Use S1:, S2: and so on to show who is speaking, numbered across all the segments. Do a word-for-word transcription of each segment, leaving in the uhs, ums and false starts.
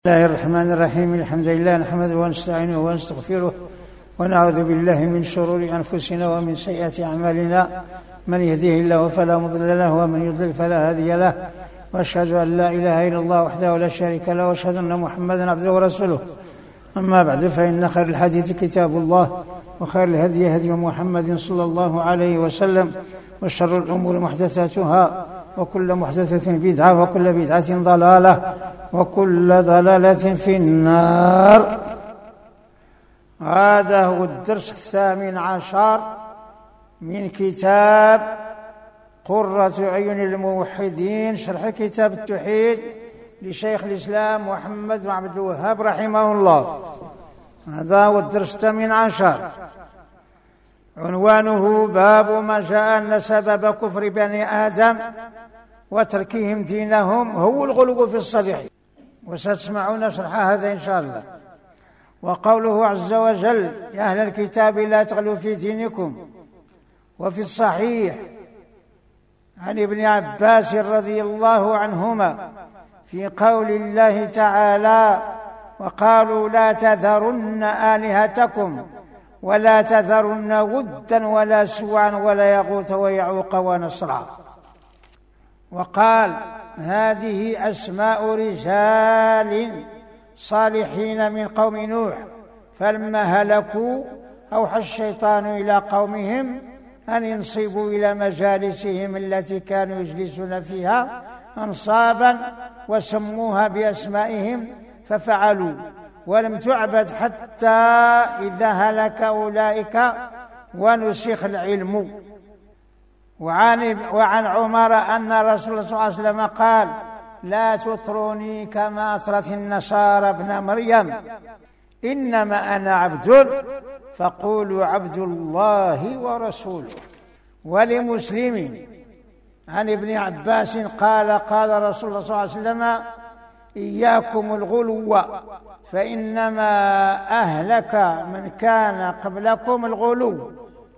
S1: بسم الله الرحمن الرحيم. الحمد لله نحمده ونستعينه ونستغفره ونعوذ بالله من شرور أنفسنا ومن سيئات أعمالنا، من يهديه الله فلا مضل له ومن يضلل فلا هادي له، وأشهد أن لا إله إلا الله وحده لا شريك له، وأشهد أن محمدا عبده ورسوله. أما بعد، فإن خير الحديث كتاب الله، وخير الهدي هدي محمد صلى الله عليه وسلم، وشر الأمور محدثاتها، وكل محدثة بدعة، وكل بدعة ضلالة، وكل ضلالة في النار. هذا هو الدرس الثامن عشر من كتاب قرة عين الموحدين، شرح كتاب التوحيد لشيخ الإسلام محمد بن عبد الوهاب رحمه الله. هذا هو الدرس الثامن عشر، عنوانه باب ما جاء أن سبب كفر بني آدم وتركهم دينهم هو الغلو في الصالحين، وستسمعون شرح هذا إن شاء الله. وقوله عز وجل: يا أهل الكتاب لا تغلوا في دينكم. وفي الصحيح عن ابن عباس رضي الله عنهما في قول الله تعالى: وقالوا لا تذرن آلهتكم ولا تذرن ودا ولا سوعا ولا يغوث ويعوق ونسرا. وقال: هذه أسماء رجال صالحين من قوم نوح، فلما هلكوا أوحى الشيطان إلى قومهم أن ينصبوا إلى مجالسهم التي كانوا يجلسون فيها أنصابا، وسموها بأسمائهم ففعلوا، ولم تعبد حتى إذا هلك أولئك ونسخ العلم. وعن, وعن عمر أن رسول الله صلى الله عليه وسلم قال: لا تطروني كما أطرت النصارى ابن مريم، إنما أنا عبد فقولوا عبد الله ورسوله. ولمسلم عن ابن عباس قال: قال رسول الله صلى الله عليه وسلم: إياكم الغلو، فإنما أهلك من كان قبلكم الغلو.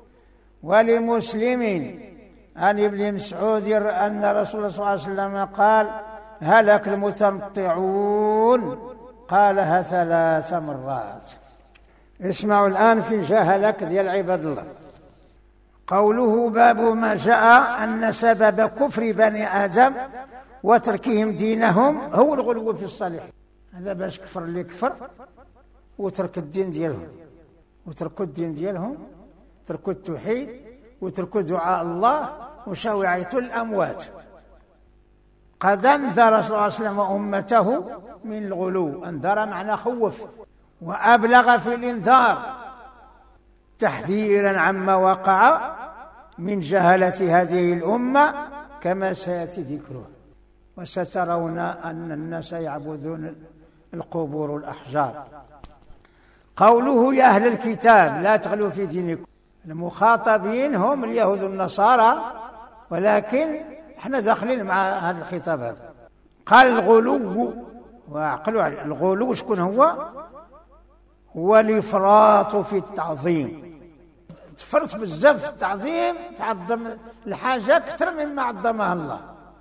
S1: ولمسلم عن ابن مسعود أن رسول الله صلى الله عليه وسلم قال: هلك المتنطعون، قالها ثلاث مرات. اسمعوا الآن في جهلك ديال عباد الله. قوله باب ما جاء أن سبب كفر بني آدم وتركهم دينهم هو الغلو في الصالحين. هذا باش كفر اللي كفر وترك الدين ديالهم، وتركوا الدين ديالهم، تركوا التوحيد، وتركوا دعاء الله، وشاو يعيطوا الأموات. قد انذر صلى الله عليه وسلم أمته من الغلو. انذر معنى خوف، وأبلغ في الإنذار تحذيرا عما وقع من جهلة هذه الأمة كما سيأتي ذكره. وسترون أن الناس يعبدون القبور والأحجار. قوله يا أهل الكتاب لا تغلوا في دينكم، المخاطبين هم اليهود والنصارى، ولكن احنا داخلين مع هذا الخطاب هذا. قال الغلو، وعقلوا عليه الغلو شكون هو؟ هو الإفراط في التعظيم، تفرط بزاف في التعظيم، تعظم الحاجة أكثر مما عظمها الله.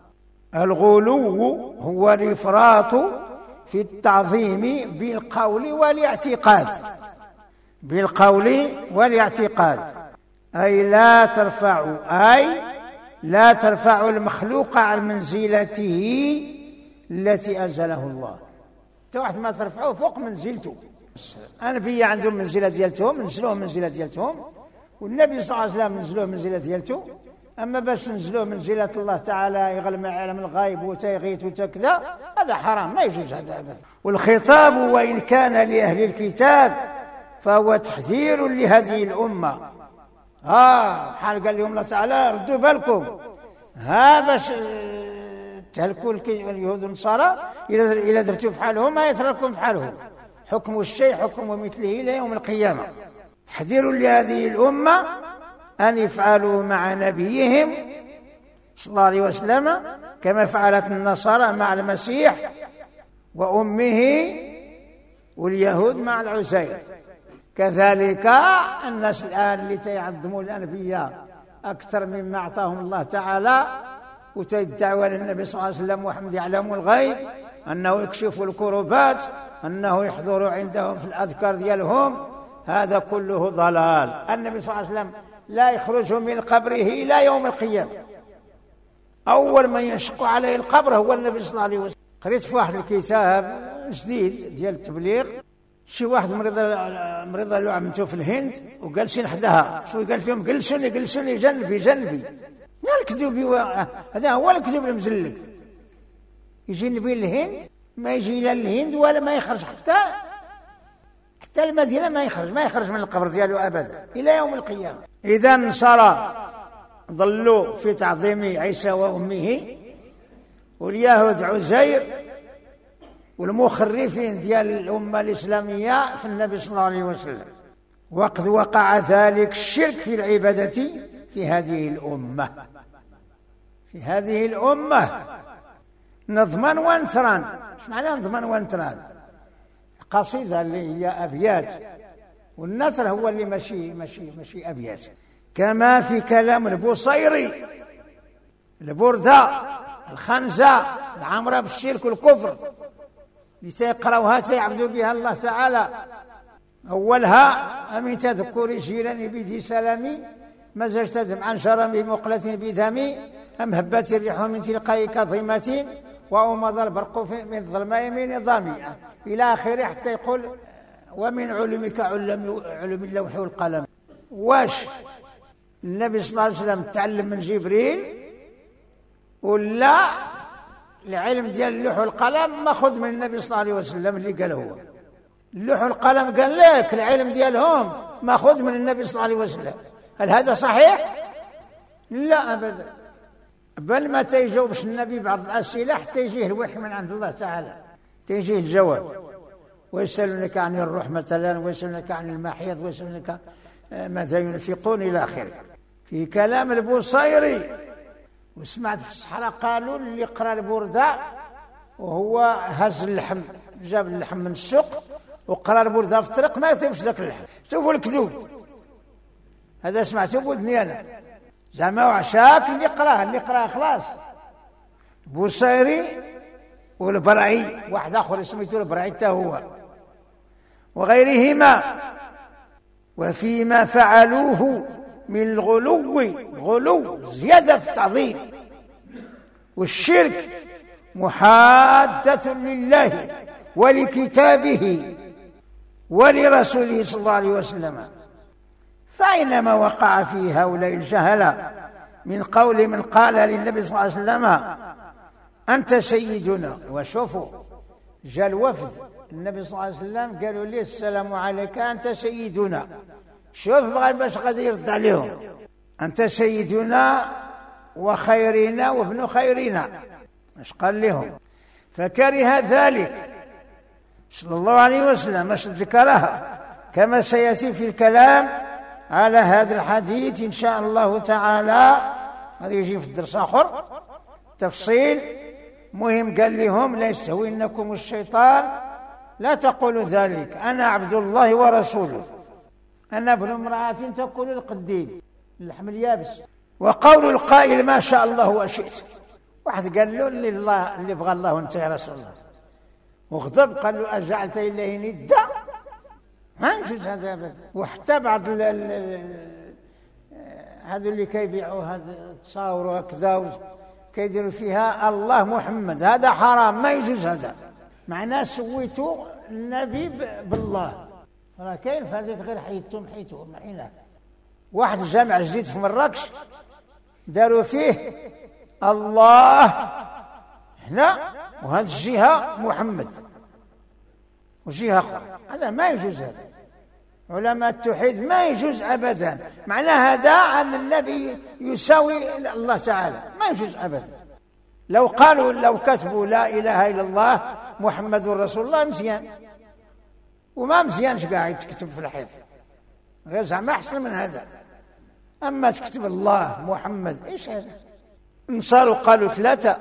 S1: الغلو هو الإفراط في التعظيم بالقول والاعتقاد، بالقول والاعتقاد، أي لا ترفع أي لا ترفع المخلوق عن منزلته التي أنزله الله. واحد ما ترفعه فوق منزلته. النبي عندهم منزلة ديالتهم، نزلوه منزلة ديالتهم، والنبي صلى الله عليه وسلم نزلوه منزلة ديالته. أما باش نزلوه منزلة الله تعالى يغلم علم الغيب وتيغيث وتكذا، هذا حرام، ما يجوز هذا أبدا. والخطاب وإن كان لأهل الكتاب فهو تحذير لهذه الأمة. ها حال قال لهم الله تعالى: ردوا بالكم، ها باش تهلكوا اليهود والنصارى، إذا درتوا في حالهم ما يترككم في حالهم، حكم الشيء حكم مثله إلى يوم القيامة. تحذير لهذه الأمة أن يفعلوا مع نبيهم صلى الله عليه وسلم كما فعلت النصارى مع المسيح وأمه، واليهود مع العزير. كذلك الناس الآن اللي تيعظموا الأنبياء أكثر مما أعطاهم الله تعالى، وتيدعوا أن النبي صلى الله عليه وسلم محمد يعلم الغيب، أنه يكشف الكربات، أنه يحضر عندهم في الأذكار ديالهم، هذا كله ضلال. النبي صلى الله عليه وسلم لا يخرج من قبره إلى يوم القيامة، أول من ينشق عليه القبر هو النبي صلى الله عليه وسلم. قريت في واحد الكتاب جديد ديال التبليغ، شي واحد مريضة مريضة له عمته في الهند وجالسين حداها، شو قالت لهم جلسوني جلسوني جنبي جنبي. ما الكذوب، هذا هو الكذوب المزلق. يجي النبي الهند ما يجي لا الهند ولا ما يخرج حتى حتى المدينة، ما يخرج ما يخرج من القبر دياله أبدا إلى يوم القيامة. إذا النصارى ظلوا في تعظيم عيسى وأمه، واليهود عزير، والمخرفين ديال الأمة الإسلامية في النبي صلى الله عليه وسلم. وقد وقع ذلك الشرك في العبادة في هذه الأمة في هذه الأمة نظما وانثرا. ايش معنى نظما وانثرا؟ قصيدة اللي هي أبيات، والنثر هو اللي ماشي ماشي ماشي أبيات. كما في كلام البوصيري، البردة، الخنزة، العمرة بالشرك والكفر، لسيقرأوها سيعبدوا بها الله تعالى. أولها أمن تذكر جيراني بذي سلامي، مزجت دمعا شرمي مقلة بذمي، أم هبت الريح من تلقاء كظيمة، وأمض البرق من الظلماء من نظامي، إلى آخره، حتى يقول ومن علمك علم علم اللوح والقلم. واش النبي صلى الله عليه وسلم تعلم من جبريل، ولا العلم ديال اللوح والقلم ماخذ من النبي صلى الله عليه وسلم اللي قال هو؟ اللوح والقلم قال لك العلم ديالهم ماخذ من النبي صلى الله عليه وسلم. هل هذا صحيح؟ لا أبدا، بل ما تيجاوبش النبي بعض الأسئلة حتى يجيه الوحي من عند الله تعالى، تيجيه الجواب. ويسألونك عن الروح مثلا، ويسألونك عن المحيض، ويسألونك ماذا ينفقون إلى آخره. في كلام البوصيري، وسمعت في الصحراء قالوا اللي قرأ البردة وهو هز اللحم، جاب اللحم من السوق وقرأ البردة في الطريق ما يكتبش ذاك اللحم. شوفوا الكذوب، هذا سمعته بودني أنا، زعما وعشاك اللي قراه اللي قراه خلاص. بوصيري والبرعي، واحد آخر سميته البرعي حتى هو، وغيرهما. وفيما فعلوه من الغلو، غلو زيادة في التعظيم والشرك، محادة لله ولكتابه ولرسوله صلى الله عليه وسلم. فأينما وقع في هؤلاء الجهلة من قول من قال للنبي صلى الله عليه وسلم أنت سيدنا، وشوفوا جاء الوفد النبي صلى الله عليه وسلم قالوا لي السلام عليك أنت سيدنا، شوف بغى باش غادي يرد عليهم، أنت سيدنا وخيرنا وابن خيرنا، اش قال لهم؟ فكره ذلك صلى الله عليه وسلم، اش ذكرها كما سيأتي في الكلام على هذا الحديث إن شاء الله تعالى. هذا يجي في الدرس آخر تفصيل مهم. قال لهم لا يستهوينكم الشيطان، لا تقولوا ذلك، أنا عبد الله ورسوله، أنا ابن امرأة تأكل القديد اللحم اليابس. وقول القائل ما شاء الله وشئت، واحد قال له اللي الله اللي بغى الله وانت يا رسول الله، وغضب قال له أجعلت إليه ندا، ما يجوز هذا أبدا. وحتى بعض هذا اللي كيبيعوا هذا التصاور وكذا كيديروا فيها الله محمد، هذا حرام ما يجوز. هذا معناه سويتوا النبي بالله، راه كاين في هذيك غير حيدتم حيتوا معينه. واحد الجامع جديد في مراكش داروا فيه الله هنا وهذه الجهه محمد وجهه اخرى، هذا ما يجوز. هذا علماء التوحيد ما يجوز ابدا، معناه هذا ان النبي يساوي الله تعالى، ما يجوز ابدا. لو قالوا لو كتبوا لا اله الا الله محمد رسول الله مزيان، وما مزيانش قاعد تكتب في الحيط، غير زعما احسن من هذا. اما تكتب الله محمد ايش هذا؟ النصارى قالوا ثلاثه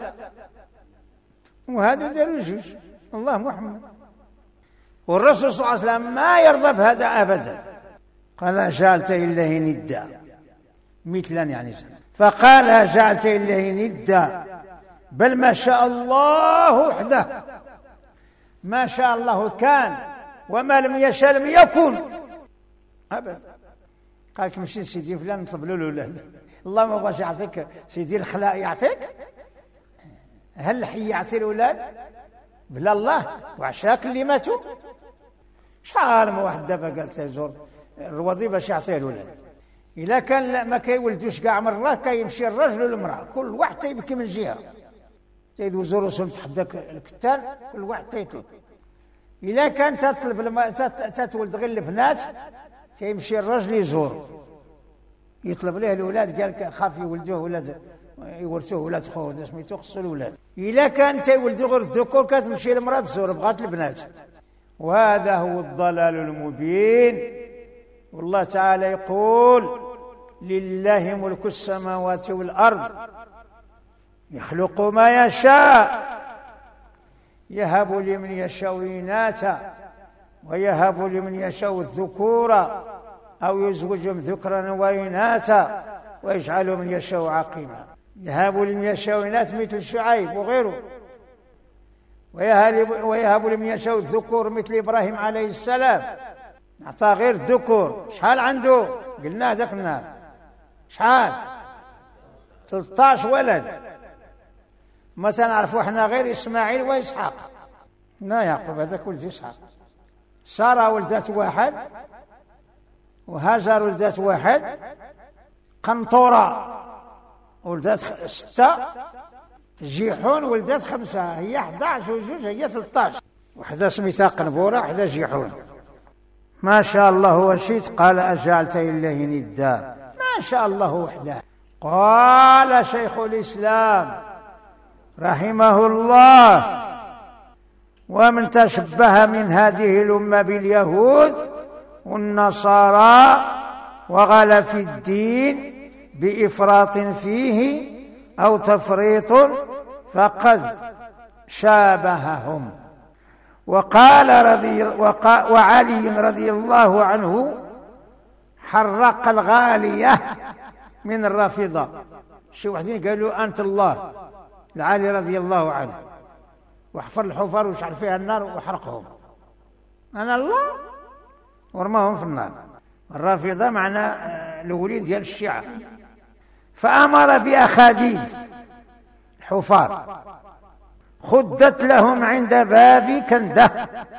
S1: وهذا داروا جوج، الله محمد. والرسول صلى الله عليه وسلم ما يرضى بهذا ابدا، قال جعلت لله ندا مثلا يعني، فقال جعلت لله ندا بل ما شاء الله وحده ما شاء الله كان وما لم يشاء لم يكن أبدا. قال لك مشي سيدي فلان نطلب له الأولاد، الله ما بغاش يعطيك سيدي الخلاء يعطيك؟ هل الحي يعطي الأولاد بلا الله؟ وعشاك اللي ماتوا شحال من واحد دابا قال تزور الروضي باش يعطيه الأولاد. إلا كان ما كيولدوش كاع مرة كيمشي الرجل والمرأة كل واحد تيبكي من جهة، تيدوزو رسول تحداك الكتان كل واحد تيطلب. إلا كان تطلب لما تتولد غير البنات تيمشي الرجل يزور يطلب ليه الأولاد، قال خاف يولدوه ولاد يورثوه ولاد خوه سميتو خصو الأولاد. إلا كان تيولدوا غير الذكور كتمشي المرأة تزور بغات البنات. وهذا هو الضلال المبين. والله تعالى يقول لله ملك السماوات والأرض يخلق ما يشاء يهب لمن يشاء إناثا ويهب لمن يشاء الذكور أو يزوجهم ذكرا وإناثا ويجعل من يشاء عقيما. يهب لمن يشاء إناث مثل شعيب وغيره، ويهب لمن يشاء الذكور مثل إبراهيم عليه السلام أعطى غير الذكور. شحال عنده؟ قلنا ذاك النهار شحال؟ ثلاثة عشر ولد. مثلا نعرفوا احنا غير إسماعيل وإسحاق. لا يعقوب هذاك ولد إسحاق. سارة ولدت واحد، وهاجر ولدت واحد، قنطورة ولدت ستة، جيحون ولدت خمسة، هي أحد عشر وجوج هي ثلاثة عشر. وحدة سميتها قنبورة وحدة جيحون. ما شاء الله وشئت قال أجعلت لله ندا ما شاء الله وحده. قال شيخ الإسلام رحمه الله ومن تشبه من هذه الأمة باليهود والنصارى وغلا في الدين بإفراط فيه أو تفريط فقد شابههم. وقال رضي وقال وعلي رضي الله عنه حرق الغالية من الرافضة. شي وحدين قالوا أنت الله لعلي رضي الله عنه، وحفر الحفر وشعل فيها النار وحرقهم. أنا الله ورماهم في النار. الرافضة معنى الأولين ديال الشيعة. فأمر بأخاديد الحفار خدت لهم عند باب كنده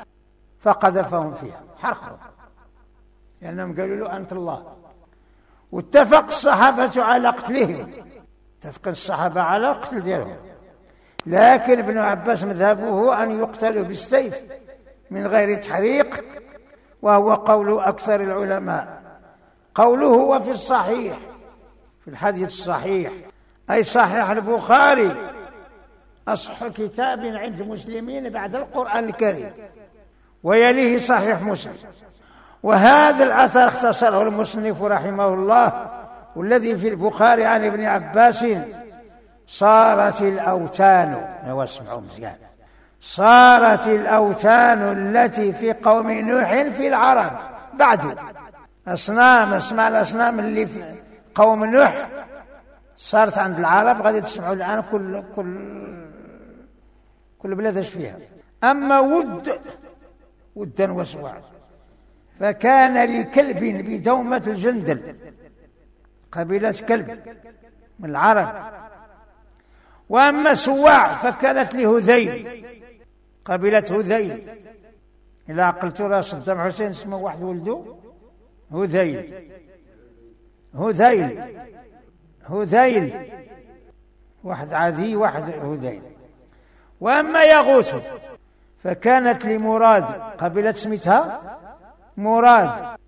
S1: فقذفهم فيها حرقهم لأنهم قالوا له أنت الله. واتفق الصحابة على قتلهم، اتفق الصحابة على قتل ديالهم، لكن ابن عباس مذهبه أن يقتلوا بالسيف من غير تحريق، وهو قول أكثر العلماء. قوله هو في الصحيح في الحديث الصحيح أي صحيح البخاري أصح كتاب عند المسلمين بعد القرآن الكريم، ويليه صحيح مسلم. وهذا الأثر اختصره المصنف رحمه الله والذي في البخاري عن ابن عباس صارت الأوثان واسمعوا مزيان صارت الأوثان التي في قوم نوح في العرب بعد أصنام. اسمع الأصنام اللي في قوم نوح صارت عند العرب غادي تسمعوا الآن كل كل كل بلاد اش فيها. أما ود ودا وسواع فكان لكلب بدومة الجندل قبيلة كلب من العرب. وأما سواع فكانت لهذيل قبيلة هذيل. إلا عقلت راه صدام حسين اسمه واحد ولده هذيل هذيل هذيل واحد عادي واحد هذيل. وأما يغوث فكانت لمراد قبيلة سميتها مراد.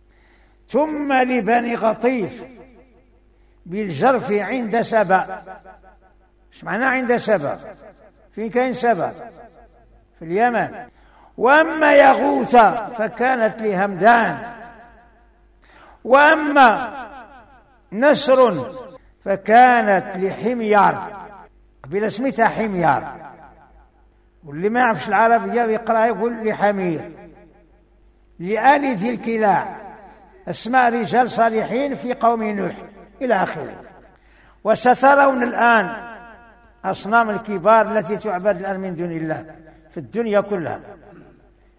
S1: ثم لبني غطيف بالجرف عند سبأ. ايش معنى عند سبأ؟ فين كاين سبأ؟ في اليمن. وأما يغوث فكانت لهمدان. وأما نسر فكانت لحميار قبيلة سميتها حميار، واللي ما يعرفش العربية يقرأ يقول لحمير. لآل ذي الكلاع اسماء رجال صالحين في قوم نوح إلى آخره. وسترون الآن أصنام الكبار التي تعبد الآن من دون الله في الدنيا كلها.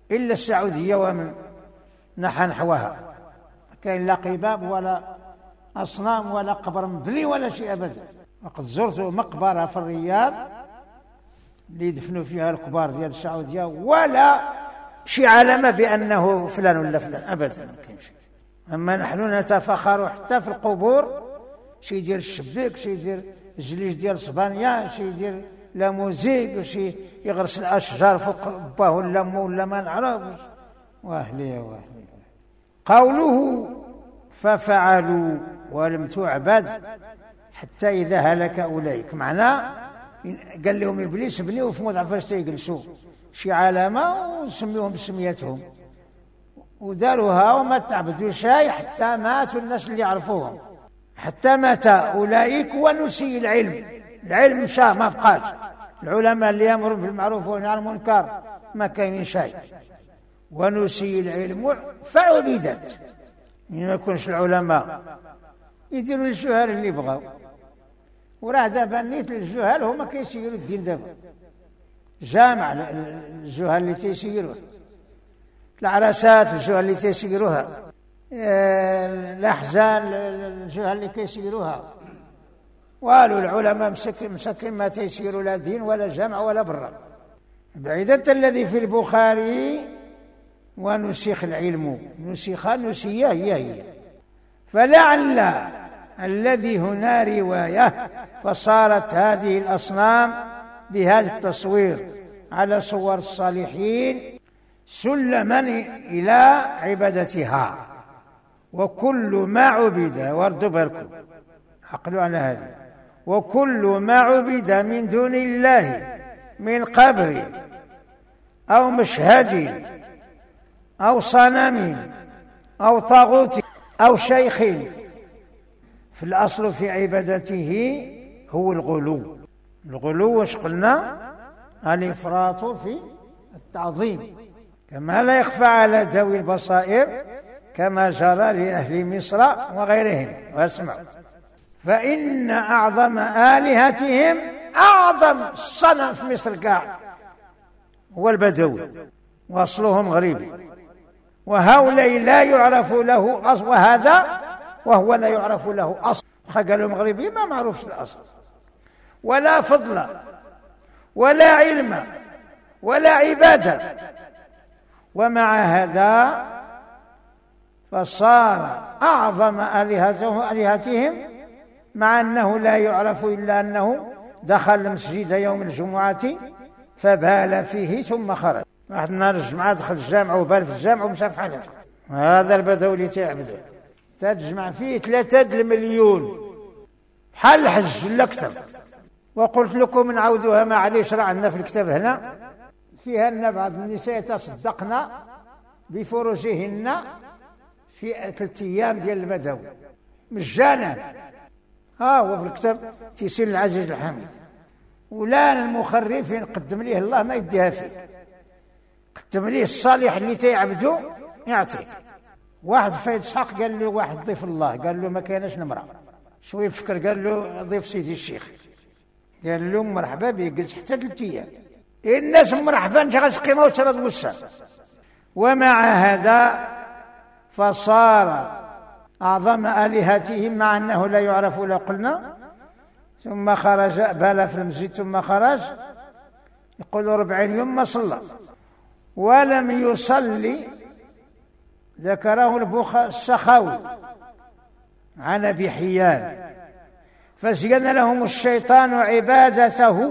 S1: إلا السعودية ومن نحى نحوها، كاين لا قباب ولا أصنام ولا قبر مبني ولا شيء أبدا. وقد زرت مقبرة في الرياض اللي يدفنوا فيها الكبار ديال السعودية ولا شي علامة بأنه فلان ولا فلان أبدا، ما كاين شيء. أما نحن نتفاخر حتى في القبور، شي يدير الشبيك، شي يدير الجليج ديال اسبانيا، شي يدير لا موزيك، وشي يغرس الأشجار فوق باه ولا مو ولا ما نعرفش. واهلي واهلي. قوله ففعلوا ولم تعبد حتى إذا هلك أولئك، معناه قال لهم إبليس بنيوا في موضع فاش تيجلسوا شي علامة وسميوهم بسميتهم وداروها وما تعبدوا شيء حتى ماتوا الناس اللي يعرفوهم، حتى مات أولئك ونسي العلم. العلم مشى ما بقاش، العلماء اللي يأمرون بالمعروف وينهون عن المنكر ما كاينين شيء. ونسي العلم فعبدت، ما يكونش العلماء يديروا الجهال اللي بغاو، وراه دابا نيت الجهال هما كيسيروا الدين دابا، جامع الجهال اللي تيسيروه، العرسات الجهال اللي تيسيروها، الأحزان الجهال اللي كيسيروها، والو العلماء مسكين مسكين ما تيسيروا لا دين ولا جمع ولا برا. بعيدة الذي في البخاري ونسخ العلم، نسخ نسيه هي هي. فلعل الذي هنا رواية فصارت هذه الأصنام بهذا التصوير على صور الصالحين سلما إلى عبادتها. وكل ما عبد، واردوا بالكم عقلوا على هذا، وكل ما عبد من دون الله من قبر أو مشهد أو صنم أو طاغوت أو شيخ، في الأصل في عبادته هو الغلو. الغلو واش قلنا؟ الإفراط في التعظيم، كما لا يخفى على ذوي البصائر كما جرى لأهل مصر وغيرهم. واسمعوا، فإن أعظم آلهتهم، أعظم صنم في مصر كاع هو البدوي وأصلهم غريب، وهؤلاء لا يعرف له أصل، وهذا وهو لا يعرف له أصل. قالوا مغربي ما معروفش الأصل، ولا فضل ولا علم ولا عبادة، ومع هذا فصار أعظم آلهتهم مع أنه لا يعرف إلا أنه دخل المسجد يوم الجمعة فبال فيه ثم خرج. واحد النهار الجمعة دخل الجامع وبال في الجامع ومشى في حالته. هذا البدوي اللي تعبده تجمع فيه ثلاثة المليون بحال الحج ولا أكثر. وقلت لكم نعاودوها معليش، راه عندنا في الكتاب هنا فيها أن بعض النساء تصدقن بفروجهن في ثلاثة أيام ديال البدوي مجانا. ها هو في الكتاب تيسير العزيز الحميد. ولا المخرفين قدم ليه الله ما يديها فيك، قدم ليه الصالح اللي تيعبدو يعطيك. واحد فايد اسحاق قال له واحد ضيف الله، قال له ما كانش نمره، شوي فكر قال له ضيف سيدي الشيخ، قال له مرحبا بك، قلت حتى ثلاث ايام الناس مرحبا انت غتقيمه وترد وسع. ومع هذا فصار أعظم آلهتهم مع أنه لا يعرف لا قلنا. ثم خرج بال في المسجد ثم خرج، يقول أربعين يوم ما صلى ولم يصلي. ذكره البخاري السخاوي عن أبي حيان، فزين لهم الشيطان عبادته،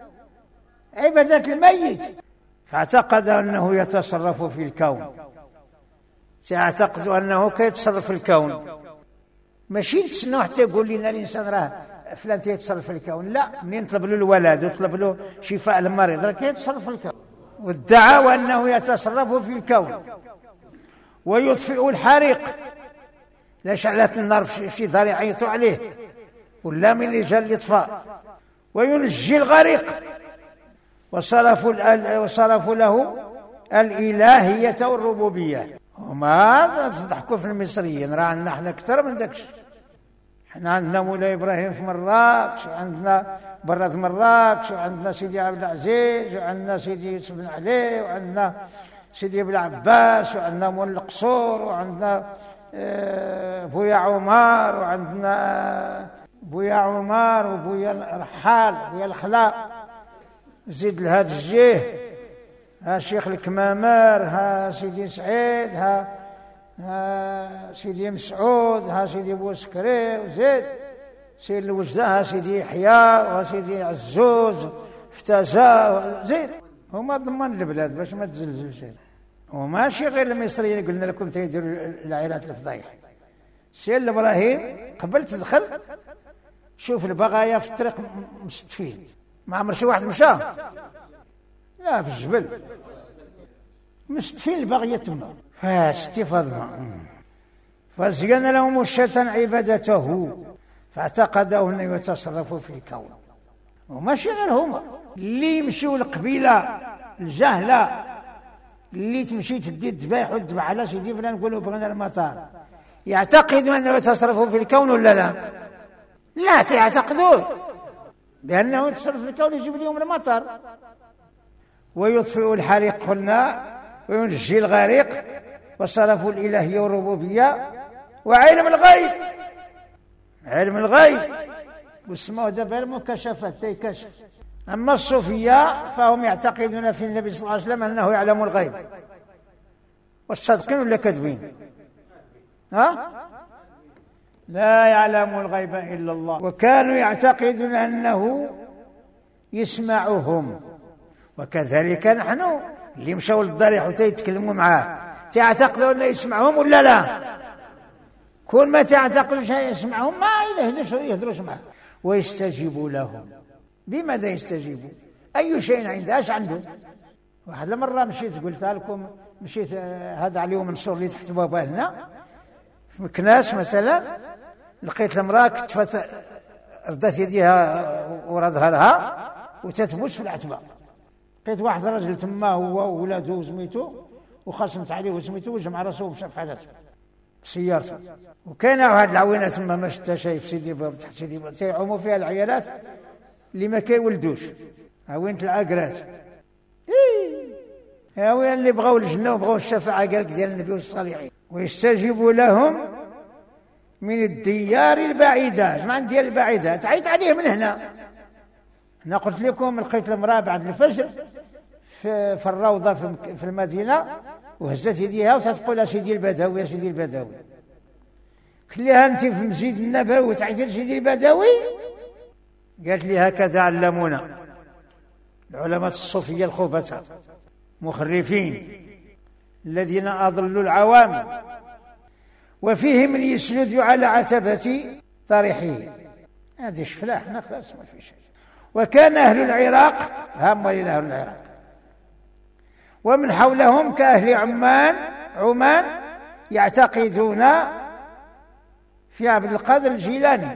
S1: عبادة الميت، فاعتقد أنه يتصرف في الكون. سيعتقد أنه كيتصرف في الكون، ماشي تسنوا حتى يقول لنا الإنسان راه فلان تيتصرف في الكون، لا، منين طلب له الولد وطلب له شفاء المريض راه كيتصرف في الكون. وادعوا أنه يتصرف في الكون ويطفئ الحريق، لا شعلت النار في شي دار يعيطوا عليه ولا من رجال الإطفاء، وينجي الغريق، وصرفوا وصرفوا له الإلهية والربوبية. وما تضحكوا في المصريين، راه عندنا احنا اكثر من داكشي. احنا عندنا مولاي ابراهيم في مراكش، وعندنا براد مراكش، وعندنا سيدي عبد العزيز، وعندنا سيدي يوسف بن علي، وعندنا سيدي ابن عباس، وعندنا مول القصور، وعندنا بويا عمر، وعندنا بويا عمر وبويا الرحال، بويا الخلاء، زيد لهاد الجيه، ها شيخ الكمامر، ها سيدي سعيد، ها, ها سيدي مسعود، ها سيدي بوسكري، وزيد سيدي الوجده، ها سيدي يحيى، وها سيدي عزوز فتازا، زيد هما ضمن البلاد باش ما تزلزلش. وماشي غير المصريين قلنا لكم تيديروا العائلات الفضايح. سي الابراهيم قبل تدخل شوف البغايا في الطريق مستفين، ما عمر شي واحد مشى، لا في الجبل مستفين البغية تما فاستي فاطمة. فزين لهم الشيطان عبادته فاعتقدوا انه يتصرفوا في الكون. وماشي غير هما اللي يمشيوا القبيله الجهله اللي تمشي تدي الذبائح وتذبح على سيدي فلان، نقولوا بغينا المطار، يعتقدون انه يتصرفوا في الكون ولا لا؟ لا، تعتقدون بانه يتصرف في الكون، يجيب لهم المطر ويطفئ الحريق قلنا، وينجي الغريق، وصرفوا الالهيه والربوبيه وعلم الغيب، علم الغيب واسمه دابا المكاشفات تيكشف. اما الصوفيه فهم يعتقدون في النبي صلى الله عليه وسلم انه يعلم الغيب. والصادقين ولا كاذبين؟ ها؟ لا يعلم الغيب الا الله. وكانوا يعتقدون انه يسمعهم، وكذلك نحن اللي مشاو للضريح وتيتكلموا معاه تعتقدوا انه يسمعهم ولا لا؟ كل ما تعتقدوا شيء يسمعهم ما يهدروش معه. ويستجيبوا لهم. بماذا يستجيبوا؟ اي شيء عنده، اش عنده؟ واحد المره مشيت قلتها لكم، مشيت هذا علي منصور اللي تحت بابا هنا في مكناس مثلا، لقيت المراه كتفت ردات يديها ورا ظهرها وتتبوس في العتبه. لقيت واحد الرجل تما هو وولاده وزميتو، وخصمت عليه وزميتو وجمع راسه ومشى في حالته بسيارته. وكاينه واحد العوينه تما ما شفتها شي في سيدي باب تحت سيدي باب تيعوموا فيها العيالات اللي ما كيولدوش، عوينه العاقرات. اي وين اللي بغاو الجنه وبغاو الشفاعه قالك ديال النبي والصالحين. ويستجيب لهم من الديار البعيده. جماعه ديال البعيده تعيط عليه من هنا. انا قلت لكم لقيت المراه بعد الفجر في, في الروضه في المدينه، وهزت يديها وتتقول يا سيدي البدوي يا سيدي البدوي. قلت لها انت في المسجد النبوي وتعيطي لسيدي البدوي؟ قالت لي هكذا علمونا العلماء الصوفيه الخبثاء مخرفين الذين اضلوا العوام. وفيه من يسند على عتبه طريحه. هذه شفلاح خلاص ما في شيء. وكان اهل العراق هم ولي اهل العراق ومن حولهم كأهل عمان عمان يعتقدون في عبد القادر الجيلاني.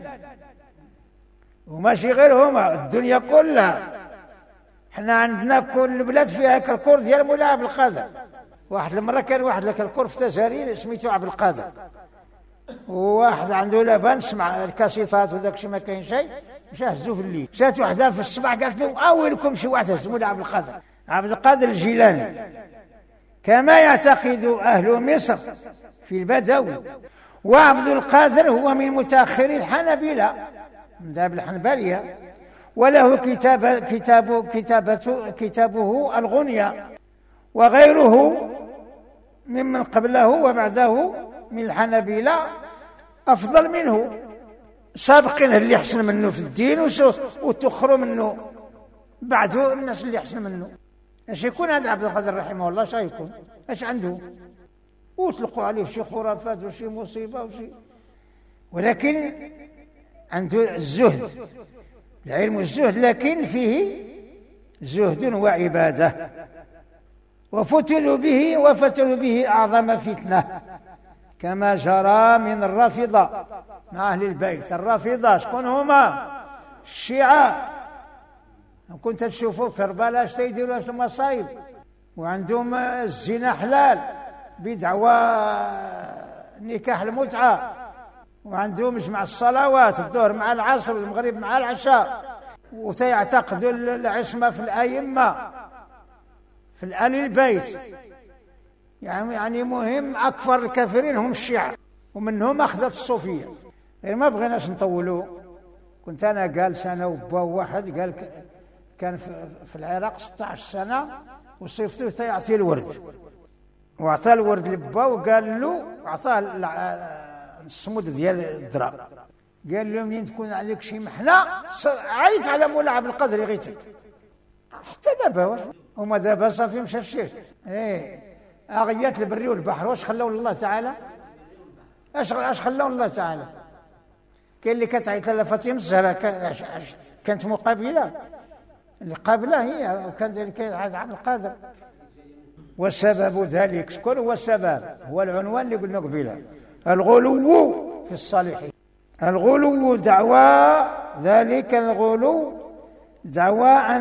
S1: وماشي غير هما، الدنيا كلها حنا عندنا كل بلاد فيها كالكور ديال مولاي عبد القادر. واحد المره كان واحد لك الكور في تجاري سميتو عبد القادر، وواحد عنده لبان سمع الكاسيطات وداك الشيء ما كاين شيء، مشى هزو في الليل. جات وحده في الصباح قالت له اولكم شي واحد هز مولاي عبد القادر عبد القادر الجيلاني. كما يعتقد أهل مصر في البدوي. وعبد القادر هو من متأخري الحنابلة مذهب الحنبلية، وله كتاب كتاب كتابته كتابه الغنية، وغيره ممن قبله وبعده من الحنابلة أفضل منه، سابقين اللي أحسن منه في الدين وتخروا منه بعده الناس اللي أحسن منه. اش يكون هذا عبد القادر رحمه الله؟ اش يكون؟ اش عنده؟ وطلقوا عليه شي خرافات وشي مصيبه وشي، ولكن عنده الزهد، العلم والزهد، لكن فيه زهد وعباده. وفتلوا به وفتلوا به اعظم فتنه كما جرى من الرافضه مع اهل البيت. الرافضه شكون هما؟ الشيعه. كنت تشوفوا في كربلاء اش تيديروا في المصايب، وعندهم الزنا حلال بدعوى نكاح المتعه، وعندهم جمع الصلوات الظهر مع العصر والمغرب مع العشاء، وتيعتقدوا العصمه في الائمه في الآل البيت. يعني يعني مهم أكثر الكافرين هم الشيعة، ومنهم أخذت الصوفية. غير ما بغيناش نطولوا. كنت أنا جالس أنا وبا واحد قال كان في العراق ستة عشر سنة، وصيفته حتى يعطيه الورد، وعطاه الورد لبا وقال له عطاه الصمود ديال الدرا، قال له منين تكون عليك شي محنة عيط على مولا عبد القادر يغيثك. حتى دابا واش هما دابا صافي مشى الشيخ ايه اغيات البري والبحر، واش خلاو الله تعالى؟ اش اش خلاو الله تعالى؟ كاين اللي كتعيط لها فاطمه الزهراء كانت مقابله، اللي قابله هي، وكان ذلك عبد القادر. وسبب ذلك شكون هو السبب؟ هو العنوان اللي قلنا قبيله، الغلو في الصالحين. الغلو دعوى، ذلك الغلو دعوى أن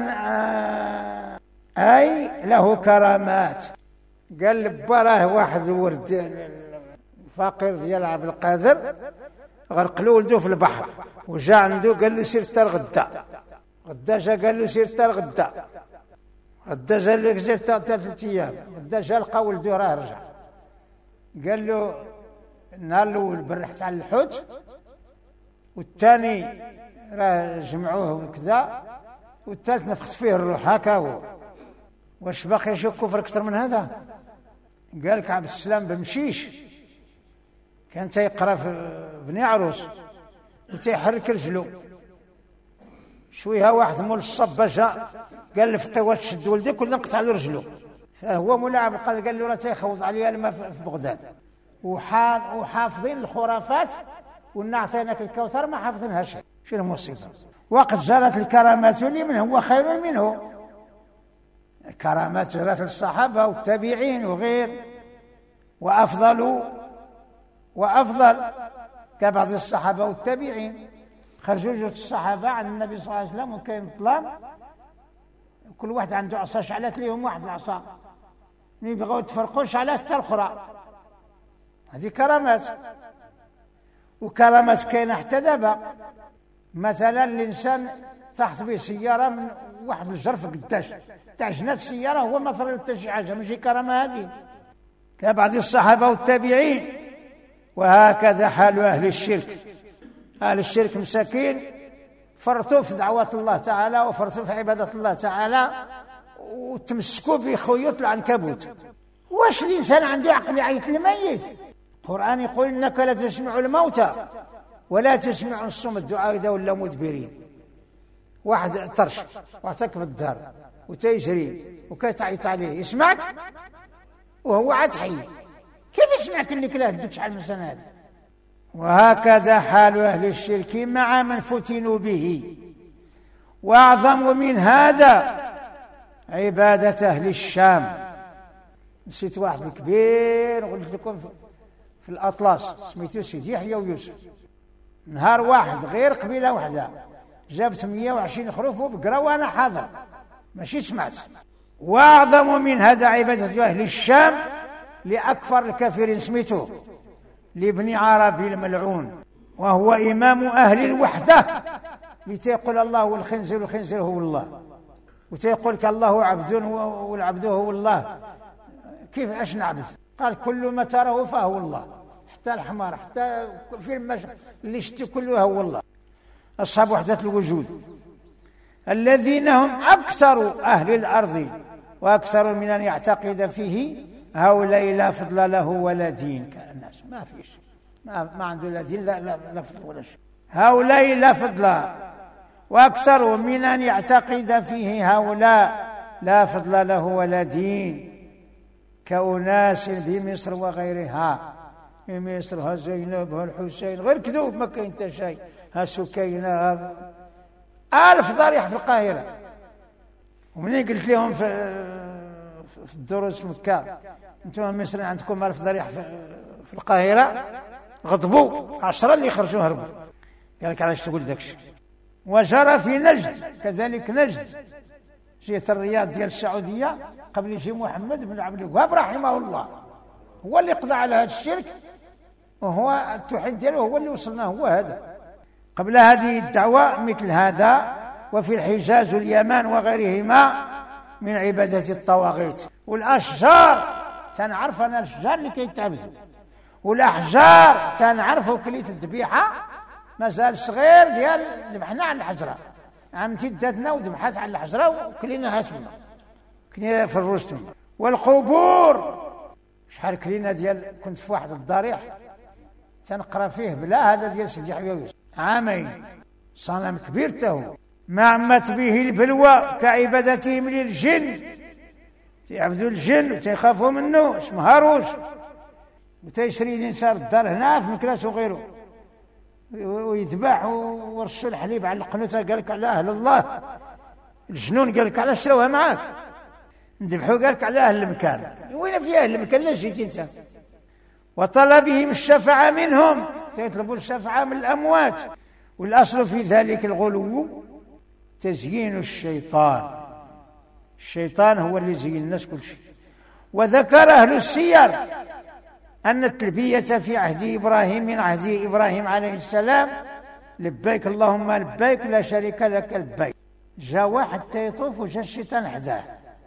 S1: أي له كرامات. قال لباراه واحد ورد فقير ديال عبد القادر غرق له ولده في البحر، وجا عنده قال له سير تر غدا، غدا جا قال له سير تر غدا، غدا جا لك سير تر ثلاث ايام، غدا جا لقى ولده راه رجع. قال له النهار الاول برحت على الحوت، والثاني راه جمعوه كذا، والثالث نفخت فيه الروح. هكا هو. واش باقي شي كفر اكثر من هذا؟ قال لك عبد السلام بمشيش كان تيقرا في بني عروس وتيحرك رجلو، شويها واحد مول الصبه جا قال الفقيه واش تشد ولدك ولا نقطع له رجلو؟ فهو مولا عبد القادر قال له راه تيخوض عليا الماء في بغداد، وحافظين الخرافات، وإن أعطيناك الكوثر ما حافظينهاش. شنو المصيبة؟ وقد جرت الكرامات لمن هو خير منه. الكرامات جرت للصحابة والتابعين وغير، وأفضل وأفضل كبعض الصحابة والتابعين. خرجوا جوج الصحابة عن النبي صلى الله عليه وسلم وكاين ظلام، كل واحد عنده عصا شعلت ليهم واحد العصا، ملي يبغوا يتفرقوا شعلات حتى الأخرى. هذه كرامات. وكرامات كاينه حتى دابا. مثلا الانسان تحت به سياره من واحد الجرف قداش تاع جنات السياره، هو ما صار حتى شي حاجه، ماشي كرامه هذه. كبعض الصحابه والتابعين. وهكذا حال اهل الشرك. اهل الشرك مساكين فرطوا في دعوات الله تعالى، وفرطوا في عباده الله تعالى، وتمسكوا بخيوط العنكبوت. واش الانسان عنده عقل يعيط للميت؟ القرآن يقول إنك لا تسمع الموتى ولا تسمع الصم الدعاء إذا ولا مدبرين. واحد طرش واعطاك في الدار وتيجري وكتعيط عليه، يسمعك وهو عاد حي، كيف يسمعك اللي كلاه دوك شحال من سنة هذا؟ وهكذا حال أهل الشرك مع من فتنوا به. وأعظم من هذا عبادة أهل الشام. نسيت واحد كبير قلت لكم في الأطلس سميتو سيدي يحيى ويوسف. نهار واحد غير قبيلة واحدة جاب ثمانية وعشرين خروف وبقرا وأنا حاضر ماشي سمعت. وأعظم من هذا عبادة أهل الشام لأكثر الكافرين سميتو لابن عربي الملعون، وهو إمام أهل الوحدة، لتيقول الله هو الخنزير والخنزير هو الله، وتيقول الله عبد والعبد هو الله. كيف اش نعبد؟ قال كل ما تراه فهو الله، حتى الحمار حتى في اللي شتي كله هو الله. أصحاب وحدة الوجود الذين هم أكثر أهل الأرض وأكثر من أن يعتقد فيه هؤلاء لا فضل له ولا دين كالناس. ما فيش ما, ما عنده لا دين لا, لا, لا فضل ولا شيء. هؤلاء لا فضل وأكثر من أن يعتقد فيه هؤلاء لا فضل له ولا دين كأناس بمصر وغيرها. مصر ها زينب ها الحسين غير كذوب ما كاين حتى شيء، ها سكينة ألف ضريح في القاهرة. ومنين قلت لهم في في الدروس في مكة انتم مصر عندكم ألف ضريح في, في القاهرة، غضبوا عشرة اللي خرجوا هربوا. قال لك علاش تقول داكشي؟ وجرى في نجد كذلك. نجد جهة الرياض ديال السعودية قبل يجي محمد بن عبد الوهاب رحمه الله، هو اللي قضى على هذا الشرك، وهو التوحيد دياله هو اللي وصلنا هو هذا. قبل هذه الدعوة مثل هذا وفي الحجاز واليمن وغيرهما من عبادة الطواغيت والأشجار تنعرف أنا الأشجار اللي كيتعبدوا، والأحجار تنعرفوا كلية الذبيحة مازال صغير ديال ذبحنا على الحجرة، عمتي داتنا وذبحات على الحجرة وكليناها تما كلينا في الروس تما. والقبور شحال كلينا ديال، كنت في واحد الضريح تنقرا فيه بلا هذا ديال سيدي حيويس عامين، صنم كبير تاهو ما عمت به البلوى كعبادتهم للجن، تيعبدوا الجن وتيخافوا منه شمهروش، وتيشري الانسان الدار هنا في مكلاس وغيره ويذبح ورشوا الحليب على القنوته، قال لك على اهل الله. الجنون قال لك على شراوها معاك نذبحوا، قال لك على اهل المكان. وين في اهل المكان؟ لا جيتي انت. وطلبهم الشفاعه منهم، تيطلبوا الشفاعه من الاموات. والاصل في ذلك الغلو تزيين الشيطان، الشيطان هو اللي زين الناس كل شيء. وذكر اهل السير أن التلبية في عهد إبراهيم من عهد إبراهيم عليه السلام لبيك اللهم لبيك لا شريك لك لبيك، جا واحد تيطوف وجا الشيطان حداه.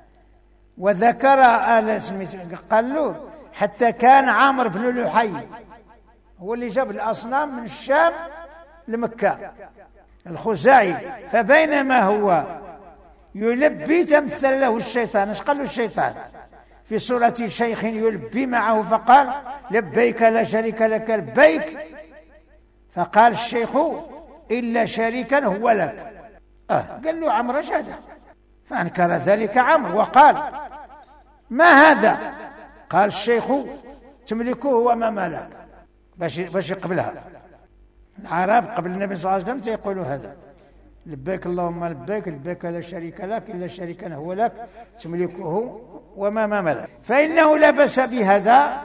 S1: وذكر آل سميت قال له حتى كان عامر بن لحي هو اللي جاب الأصنام من الشام لمكة الخزاعي، فبينما هو يلبي تمثل له الشيطان. اش قال له الشيطان في صورة شيخ يلبي معه فقال لبيك لا شريك لك لبيك، فقال الشيخ إلا شريكا هو لك. آه قال له عمرو اش هذا؟ فأنكر ذلك عمرو وقال ما هذا؟ قال الشيخ تملكه وما ملك، باش باش يقبلها. العرب قبل النبي صلى الله عليه وسلم يقولوا هذا لبيك اللهم لبيك لبيك لا شريك لك إلا شريكا هو لك تملكه وما ما ملك، فإنه لا بأس بهذا.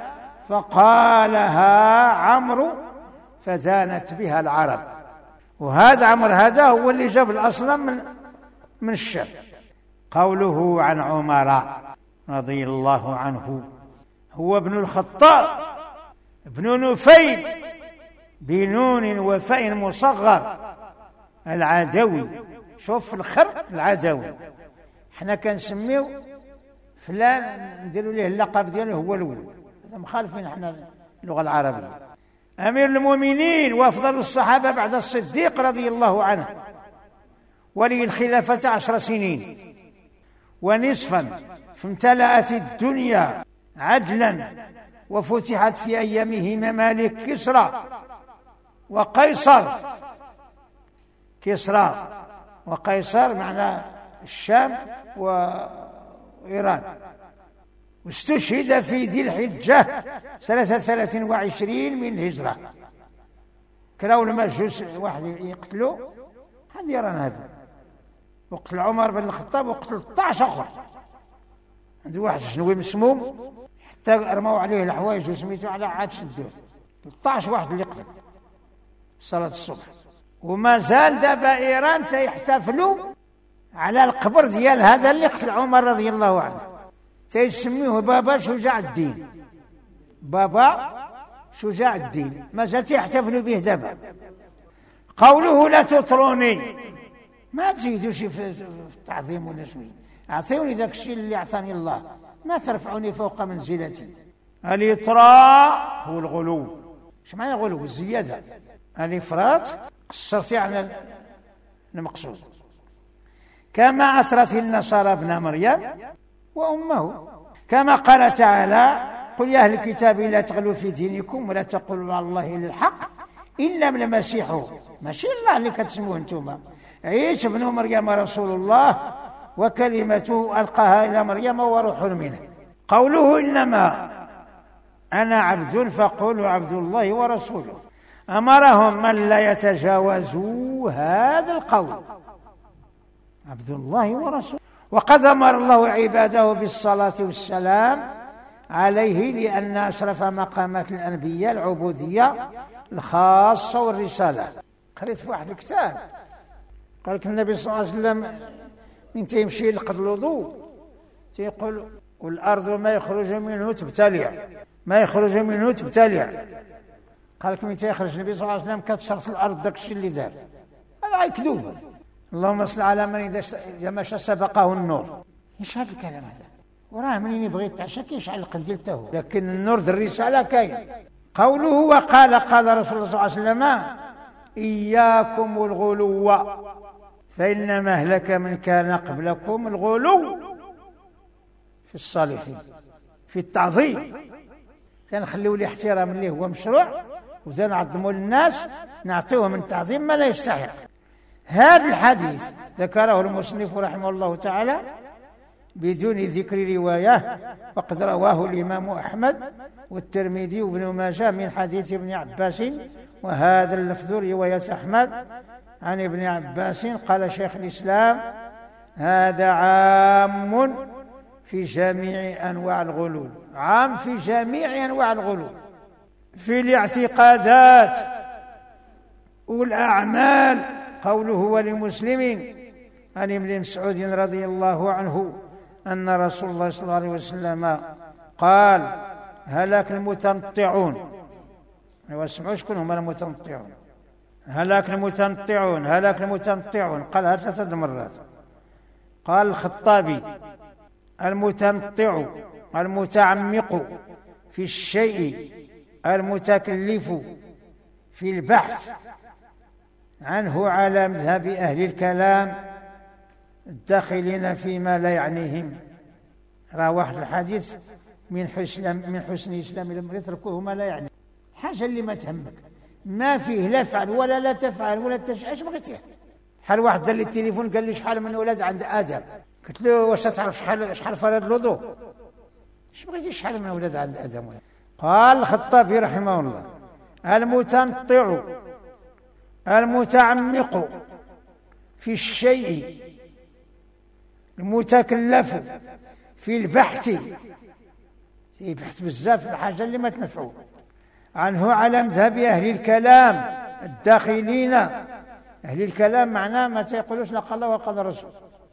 S1: فقالها عمرو فزانت بها العرب. وهذا عمرو هذا هو اللي جاب الأصنام من من الشام. قوله عن عمر رضي الله عنه هو ابن الخطاب ابن نفيل بنون وفاء مصغر العدوي. شوف الخر العدوي، احنا كنسميو فلان نديروا ليه اللقب ديالو هو الاول، هذا مخالفين احنا اللغه العربيه. امير المؤمنين وافضل الصحابه بعد الصديق رضي الله عنه، ولي الخلافه عشر سنين ونصفا، فامتلأت الدنيا عدلا وفتحت في ايامه ممالك كسرى وقيصر. كسرى وقيصر معنى الشام وإيران. واستشهد في ذي الحجة سنة ثلاث وعشرين من الهجرة. كراو المجوس واحد يقتلوا هذا يران هذا، وقتل عمر بن الخطاب وقتل اثني عشر اخر. عنده واحد الجنوي مسموم حتى رموا عليه الحوايج وسميتو على عاد شدوه. اثني عشر واحد اللي قتل صلاة الصبح. وما زال دابا إيران تيحتفلوا على القبر ديال هذا اللي قتل عمر رضي الله عنه، تيسميوه بابا شجاع الدين. بابا شجاع الدين ما زال تيحتفلوا به دابا. قوله لا تطروني، ما تزيدوا شي في التعظيم ولا شوي، اعطيوني ذاك الشيء اللي اعطاني الله، ما ترفعوني فوق منزلتي. الإطراء هو الغلو. اش معنى الغلو؟ الزياده، الإفراط، قصرتي على المقصود. كما أثرت النصارى ابن مريم وأمه، كما قال تعالى قل يا أهل الكتاب لا تغلوا في دينكم ولا تقولوا على الله إلا الحق إلا من المسيح، ماشي الله اللي كتسموه انتم، عيسى ابن مريم رسول الله وكلمته ألقاها إلى مريم وروح منه. قوله إنما أنا عبد فقولوا عبد الله ورسوله، أمرهم من لا يتجاوزوا هذا القول عبد الله ورسوله. وقد أمر الله عباده بالصلاة والسلام عليه لأن أشرف مقامات الأنبياء العبودية الخاصة والرسالة. قريت في واحد الكتاب قال لك النبي صلى الله عليه وسلم من تيمشي يلقى الوضوء تيقول والأرض ما يخرج منه تبتلع، ما يخرج منه تبتلع. قال لك من تيخرج النبي صلى الله عليه وسلم كتصرف الأرض داك الشيء اللي دار، هذا غير كذوب. اللهم صل على من إذا مشى سبقه النور. ايش هذا الكلام هذا؟ وراه منين يبغي يتعشى كيشعل القنديل تاهو، لكن النور د الرسالة كاين. قوله وقال قال رسول الله صلى الله عليه وسلم إياكم والغلو فإنما أهلك من كان قبلكم الغلو في الصالحين، في التعظيم. تنخليو لي احترام اللي هو مشروع، وتنعظموا للناس نعطيوه من تعظيم ما لا يستحق. هذا الحديث ذكره المصنف رحمه الله تعالى بدون ذكر رواية، وقد رواه الإمام أحمد والترمذي وابن ماجه من حديث ابن عباس، وهذا اللفظ رواية أحمد عن ابن عباس. قال شيخ الإسلام هذا عام في جميع أنواع الغلو، عام في جميع أنواع الغلو في الاعتقادات والأعمال. قوله ولمسلم عن ابن مسعود رضي الله عنه أن رسول الله صلى الله عليه وسلم قال هلاك المتنطعون. واسمعوا شكون هم المتنطعون؟ هلاك المتنطعون، هلاك المتنطعون، قالها ثلاثة مرات. قال الخطابي المتنطع المتعمق في الشيء المتكلف في البحث عنه على مذهب أهل الكلام الداخلين فيما لا يعنيهم. راه واحد الحديث من حسن من حسن إسلام المرء يتركوه ما لا يعني، حاجة اللي ما تهمك ما فيه لا فعل ولا لا تفعل ولا تشعر. اش بغيتي؟ شحال واحد دار لي التليفون قال لي شحال من ولاد عند آدم، قلت له واش تعرف شحال شحال فرض الوضوء؟ اش بغيتي شحال من ولاد عند آدم؟ قال الخطابي رحمه الله المتنطع المتعمق في الشيء المتكلف في البحث، يبحث بزاف الحاجة اللي ما تنفعه عنه على مذهب أهل الكلام الداخلين. أهل الكلام معناه ما تيقولوش لا قال الله وقال الرسول،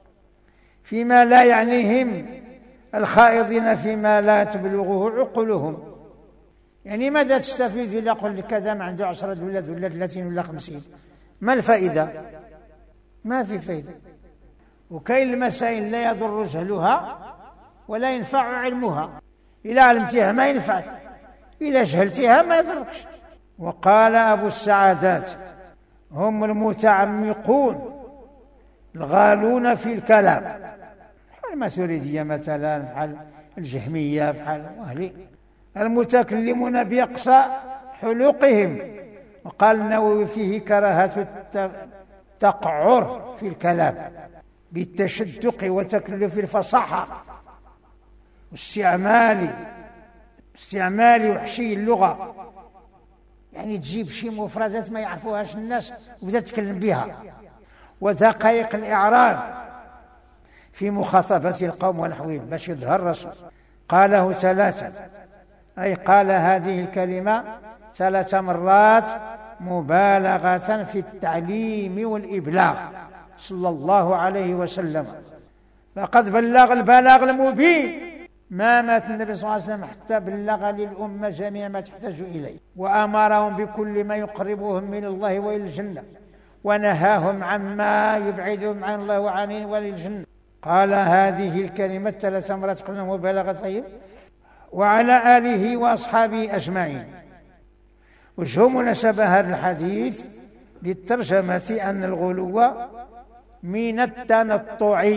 S1: فيما لا يعنيهم الخائضين فيما لا تبلغه عقولهم. يعني ماذا تستفيد إذا قل لك كذا ما عنده عشرة ولاد ولا ثلاثين ولا خمسين؟ ما الفائدة؟ ما في فائدة. وكاين المسائل لا يضر جهلها ولا ينفع علمها، إذا علمتها ما ينفعك، إذا جهلتها ما يضركش. وقال أبو السعادات هم المتعمقون الغالون في الكلام، بحال الماتريدية مثلا، بحال الجهمية، بحال وهلي المتكلمون بأقصى حلوقهم. وقال النووي فيه كراهة التقعر في الكلام بالتشدق وتكلف الفصاحة واستعمال استعمال وحشي اللغة، يعني تجيب شي مفردات ما يعرفوهاش الناس وبدا تتكلم بها، ودقائق الإعراب في مخاطبة القوم ونحوهم باش يظهر الرسول. قاله ثلاثة، أي قال هذه الكلمة ثلاث مرات مبالغة في التعليم والإبلاغ صلى الله عليه وسلم، فقد بلغ البلاغ المبين ما مات النبي صلى الله عليه وسلم حتى بلغ للأمة جميع ما تحتاج إليه، وأمرهم بكل ما يقربهم من الله وإلى الجنة، ونهاهم عما يبعدهم عن الله وعن وإلى الجنة. قال هذه الكلمة ثلاث مرات قلنا مبالغة، وعلى آله وأصحابه أجمعين. وجه مناسبة هذا الحديث للترجمة أن الغلو من التنطع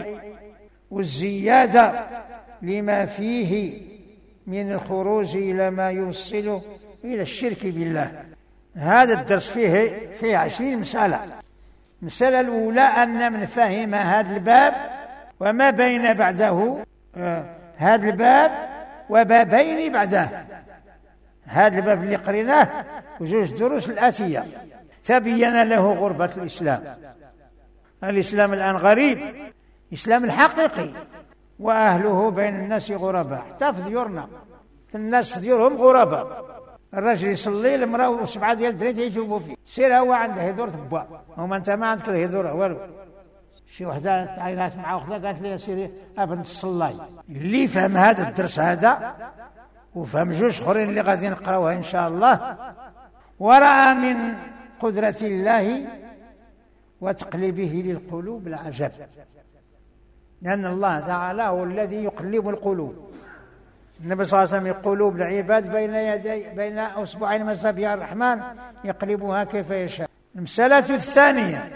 S1: والزيادة لما فيه من الخروج إلى ما يوصل إلى الشرك بالله. هذا الدرس فيه فيه عشرين مسألة. المسألة الأولى أن من فهم هذا الباب وما بين بعده آه هذا الباب وبابين بعده، هذا الباب اللي قريناه وجوج دروس الآتية تبين له غربة الإسلام. الإسلام الآن غريب، الإسلام الحقيقي، وأهله بين الناس غرباء، حتى في ديورنا الناس في ديورهم غرباء. الرجل يصلي المرأة وسبعة ديال الدراري يشوفوا فيه، سير هو عنده هدور تبا، هما أنت ما عندك الهدور والو. شي وحده تعينات مع وحده قالت لي سيري ابن الصلاي. اللي فهم هذا الدرس هذا وفهم جوج اخرين اللي غادي نقراوها ان شاء الله، ورأى من قدرة الله وتقليبه للقلوب العجب. لأن الله تعالى هو الذي يقلب القلوب. النبي صلى الله عليه وسلم قلوب العباد بين يدي بين أصبعين من أصابع الرحمن يقلبها كيف يشاء. المسألة الثانية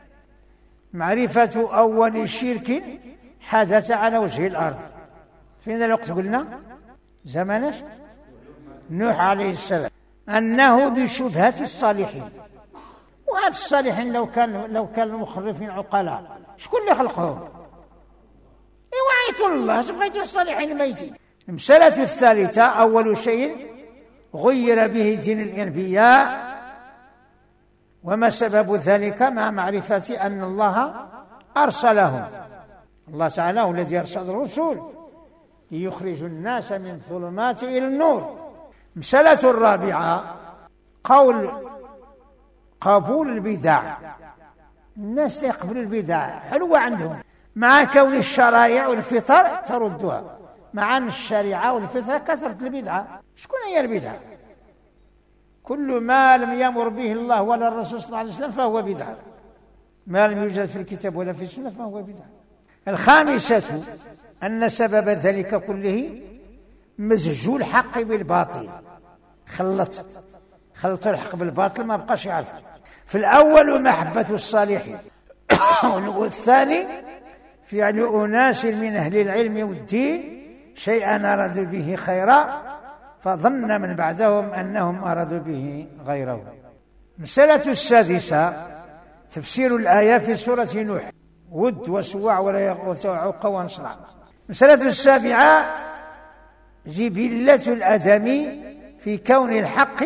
S1: معرفة أول شرك حدث على وجه الأرض. فين الوقت قلنا؟ زمنش نوح عليه السلام، أنه بشبهة الصالحين. وهذا الصالحين لو كان لو كان المخرفين عقلاء شكون اللي خلقهم؟ وعيتوا الله، اش بغيتوا الصالحين الميتين. المسألة الثالثة أول شيء غير به دين الأنبياء، وما سبب ذلك مع معرفة أن الله أرسلهم. الله تعالى هو الذي أرسل الرسل ليخرج الناس من الظلمات إلى النور. المسألة الرابعة قول قبول البدع. الناس يقبلوا البدع حلوة عندهم، مع كون الشرائع والفطر تردها، مع أن الشريعة والفطرة كثرة البدعة. شكون هي البدعة؟ كل ما لم يأمر به الله ولا الرسول صلى الله عليه وسلم فهو بدعة، ما لم يوجد في الكتاب ولا في السنة فهو بدعة. الخامسة أن سبب ذلك كله مزج الحق بالباطل، خلط خلط الحق بالباطل ما بقاش يعرف. في الأول محبة الصالحين، والثاني فعل أناس من أهل العلم والدين شيئا أرادوا به خيرا فظن من بعدهم أنهم أرادوا به غيره. المسألة السادسة تفسير الآية في سورة نوح، ود وسواع ولا يغوث وعوق ونصرا. المسألة السابعة جبلة الآدمي في كون الحق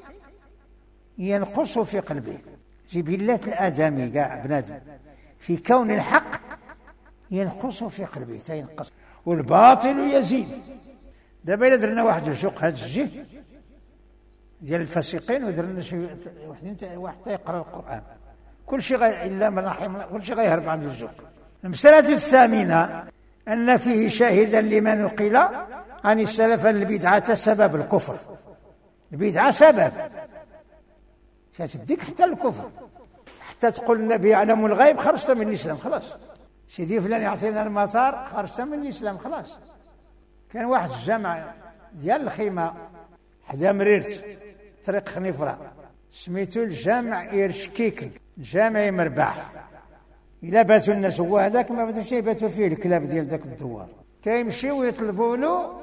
S1: ينقص في قلبه. جبلة الآدمي كاع بنادم في كون الحق ينقص في قلبه، تينقص والباطل يزيد. دابا إلا درنا واحد الجوق هاد الجه ديال الفاسقين ودرنا شي واحد واحد يقرا القرآن كل شيء غي... إلا من رحم الله كل شيء غيهرب عن الجوق. المسألة الثامنة أن فيه شاهدا لما نقل عن السلف أن البدعة سبب الكفر. البدعة سبب تديك حتى الكفر، حتى تقول النبي يعلم الغيب خرجت من الإسلام خلاص، سيدي فلان يعطينا المطار خرجت من الإسلام خلاص. كان واحد الجامع ديال الخيمة حدا مريرت طريق خنيفرة سميتو الجامع إيرشكيكن، جامع مرباح. إلا باتوا الناس هو هذاك ما باتوش يباتوا فيه الكلاب ديال ذاك الدوار، كيمشيو يطلبوا له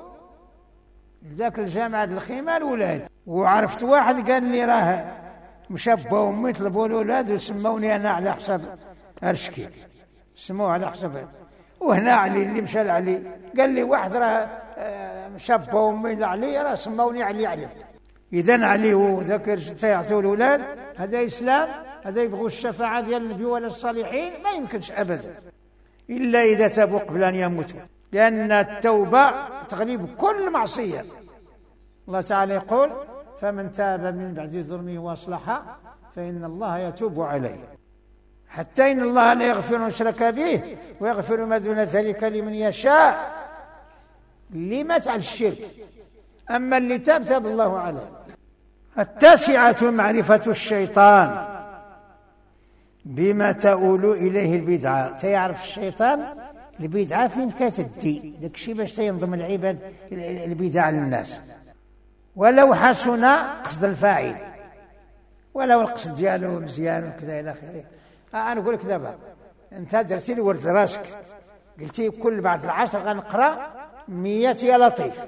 S1: ذاك الجامع ديال الخيمة الولاد. وعرفت واحد قال لي راه مشى با وامي طلبوا الاولاد وسموني انا على حساب ارشكي، سموه على حساب. وهنا علي اللي مشى لعلي قال لي واحد راه مشى با وامي لعلي راه سموني علي علي. اذا علي وذاك تيعطيو الاولاد هذا اسلام، هذا يبغوا الشفاعه ديال النبي ولا الصالحين؟ ما يمكنش ابدا الا اذا تابوا قبل ان يموتوا، لان التوبه تغلب كل معصيه. الله تعالى يقول فمن تاب من بعد ظلمه واصلح فإن الله يتوب عليه. حتى إن الله لا يغفر من شرك به ويغفر ما دون ذلك لمن يشاء. اللي مات على الشرك، أما اللي تاب تاب الله عليه. التاسعة معرفة الشيطان بما تؤول إليه البدعة. تيعرف الشيطان البدعة فين كتدي داك الشيء باش تينظم العباد البدع للناس، ولو حسن قصد الفاعل، ولو القصد ديالو مزيان وكذا الى اخره. انا نقول لك دابا انت درتي لي ورد راسك قلتي كل بعد العصر غنقرا مية يا لطيف،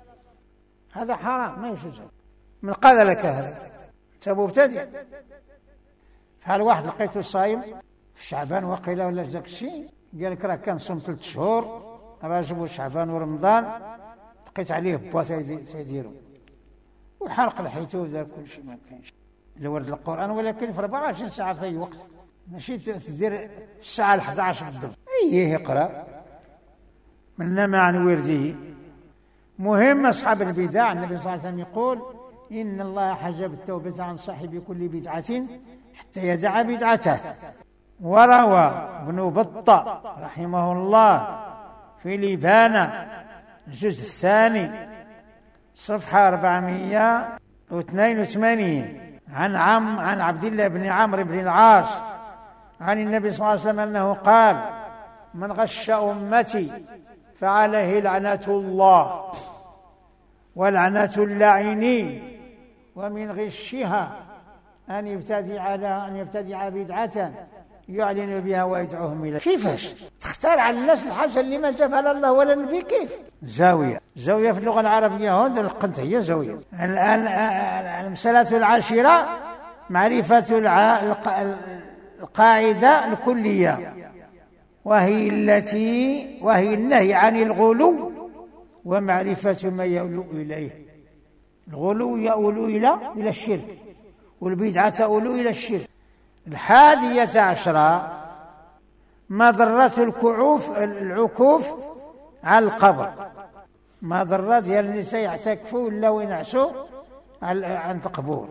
S1: هذا حرام ما يجوز. من قال لك هذا؟ انت مبتدئ. فحال واحد لقيته صايم في شعبان وقيله ولا ذاك الشيء قال لك راه كان صوم ثلاث شهور رجب وشعبان ورمضان، لقيت عليه با تيديرو وحرق الحيتو ودار كل شيء. ما كاينش الورد القرآن ولكن في أربعة وعشرين ساعة في أي وقت، ماشي تدير الساعة الحادية عشر بالضبط. أيه يقرأ من نام عن ورده. مهم أصحاب البدع، النبي صلى الله عليه وسلم يقول إن الله حجب التوبة عن صاحب كل بدعة حتى يدع بدعته. وروى ابن بطة رحمه الله في الإبانة الجزء الثاني صفحة أربعمائة واثنين وثمانين عن عم عن عبد الله بن عمرو بن العاص عن النبي صلى الله عليه وسلم أنه قال من غش أمتي فعليه لعنة الله ولعنة اللاعنين، ومن غشها أن يبتدع على أن يبتدع بدعة يعلن بها ويدعوهم إليها. كيفاش تختار على الناس الحاجة اللي ما جابها لا الله ولا النبي؟ كيف؟ زاوية زاوية في اللغة العربية هذا القنت هي زاوية. الآن المسألة العاشرة معرفة القاعدة الكلية، وهي التي وهي النهي عن الغلو ومعرفة ما يؤول إليه. الغلو يؤول إلى إلى الشرك، والبدعة تؤول إلى الشرك. الحادية عشرة مضرة الكعوف العكوف على القبر، مضرة ديال النساء يعتكفوا ولا وينعسوا عند القبور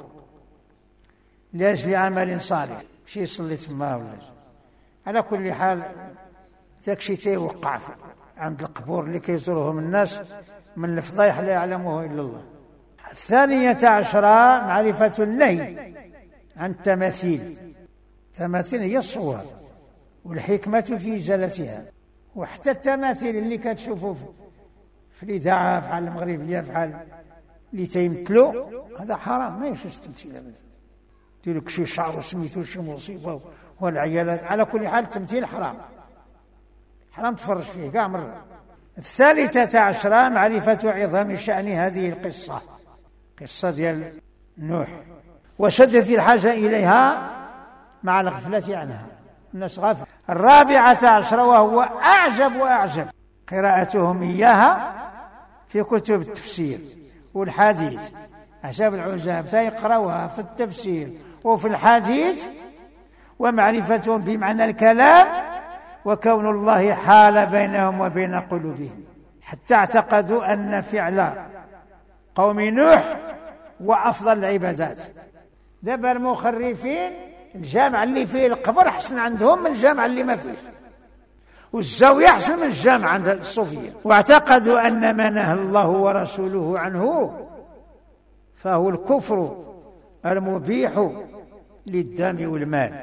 S1: لاجل عمل صالح، شي يصلي تما ولا. على كل حال داكشي تيوقع عند القبور اللي كيزورهم الناس من الفضايح لا يعلمه الا الله. الثانية عشرة معرفة النهي عن التماثيل. التماثيل هي الصور، والحكمة في إزالتها. وحتى التماثيل اللي كتشوفوا في الإذاعة في المغربية في اللي تيمثلوا هذا حرام، ما يجوز التمثيل أبدا. دير لك شي شعر وسميتو شي مصيبة والعيالات. على كل حال التمثيل حرام، حرام تفرج فيه كاع مرة. الثالثة عشرة معرفة عظم شأن هذه القصة، قصة ديال نوح، وشدة الحاجة إليها مع الغفلة عنها، الناس غافل. الرابعة عشرة وهو أعجب وأعجب قراءتهم إياها في كتب التفسير والحديث. عجب العجاب سيقرأوها في التفسير وفي الحديث، ومعرفتهم بمعنى الكلام، وكون الله حال بينهم وبين قلوبهم، حتى اعتقدوا أن فعل قوم نوح وأفضل العبادات. دابا المخرفين الجامع اللي فيه القبر أحسن عندهم من الجامع اللي ما فيه، والزاوية أحسن من الجامع عند الصوفية. واعتقدوا أن ما نهى الله ورسوله عنه فهو الكفر المبيح للدم والمال.